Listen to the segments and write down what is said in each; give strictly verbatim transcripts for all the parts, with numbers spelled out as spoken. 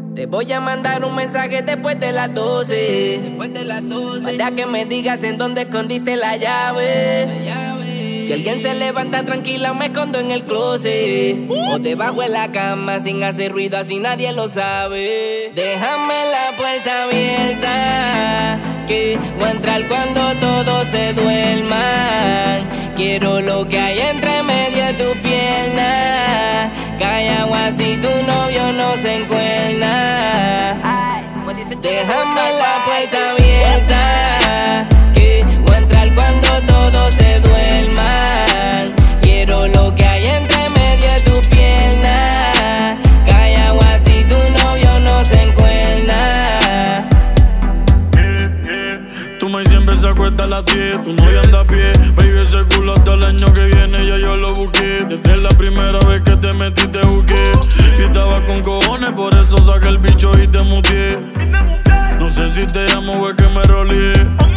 Te voy a mandar un mensaje después de las doce. Después de las doce. Para que me digas en dónde escondiste la llave. La llave. Si alguien se levanta tranquila, me escondo en el closet. Uh. O debajo de la cama sin hacer ruido, así nadie lo sabe. Déjame la puerta abierta, que voy a entrar cuando todos se duerman. Quiero lo que hay entre medio de tu pierna. Calla agua si tu novio no se encuerna. Déjame la puerta abierta, que voy a entrar cuando todos se duerman. Quiero lo que hay entre medio de tu pierna. Calla agua si tu novio no se encuentra. Tu maíz siempre se acuesta a las diez, tu novia anda a pie. Baby, ese culo hasta el año que viene ya yo lo busqué. Desde la primera vez que te metí te busqué. Y estaba con cojones, por eso saqué el bicho y te muteé. No sé si te llamo o es que me roleé.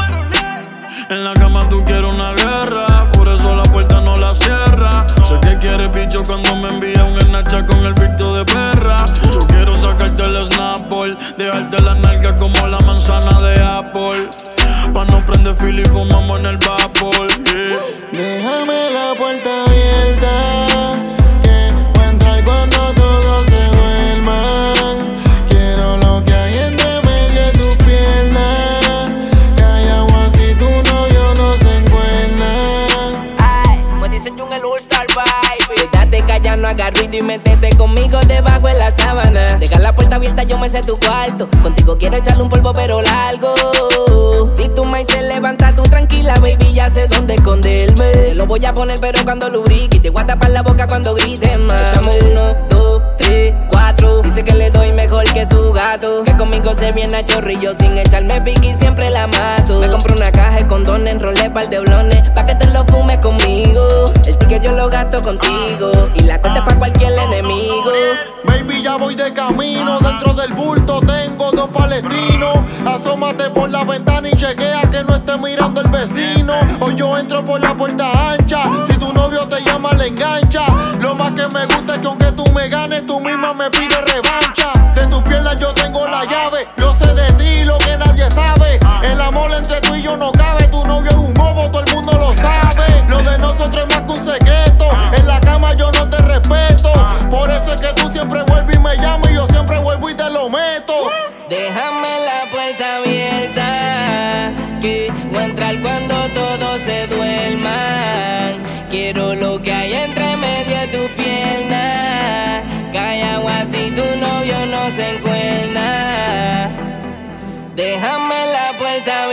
En la cama tú quieres una guerra, por eso la puerta no la cierra. Sé que quieres bicho cuando me envía un Snapchat con el filtro de perra. Yo quiero sacarte el Snapple, dejarte la nalga como la manzana de Apple. Pa' no prender fil y fumamos en el vapor, yeah. Déjame la puerta abierta, que voy a entrar cuando todos se duerman. Quiero lo que hay entre medio de tu pierna. Calla agua si tu novio no se encuentra. Ay, como dicen yo en el All Star Vibe. Quédate callado, no hagas ruido y métete conmigo debajo de la sábana. Deja la puerta abierta, yo me sé tu cuarto. Contigo quiero echarle un polvo pero largo. Si tu maíz se levanta, tú tranquila, baby, ya sé dónde esconderme. Te lo voy a poner pero cuando lubrique, y te voy a tapar la boca cuando grites más. Echamos uno, dos, tres, cuatro. Dice que le doy mejor que su gato, que conmigo se viene a chorrillo sin echarme piqui, siempre la mato. Me compro una caja de condones, enrolé par de blones, pa' que te lo fumes conmigo. El ticket yo lo gasto contigo, y la corte pa' cualquier enemigo. Baby, ya voy de camino, dentro del bulto tengo dos palestinos. Asómate por la ventana y chequea que no esté mirando el vecino. Hoy yo entro por la puerta ancha, si tu novio te llama le engancha. Lo más que me gusta es que aunque tú me ganes, tú misma me pides revancha. De tus piernas yo tengo la llave, yo sé de ti lo que nadie sabe. El amor entre tú y yo no cabe, tu novio es un bobo, todo el mundo lo sabe. Lo de nosotros es más que un secreto, en la cama yo no te respeto. Por eso es que tú siempre vuelves y me llamas y yo siempre vuelvo y te lo meto. Déjame la puerta abierta, que voy a entrar cuando todos se duerman. Quiero lo que hay entre medio de tu pierna. Calla agua si tu novio no se encuentra. Déjame la puerta abierta.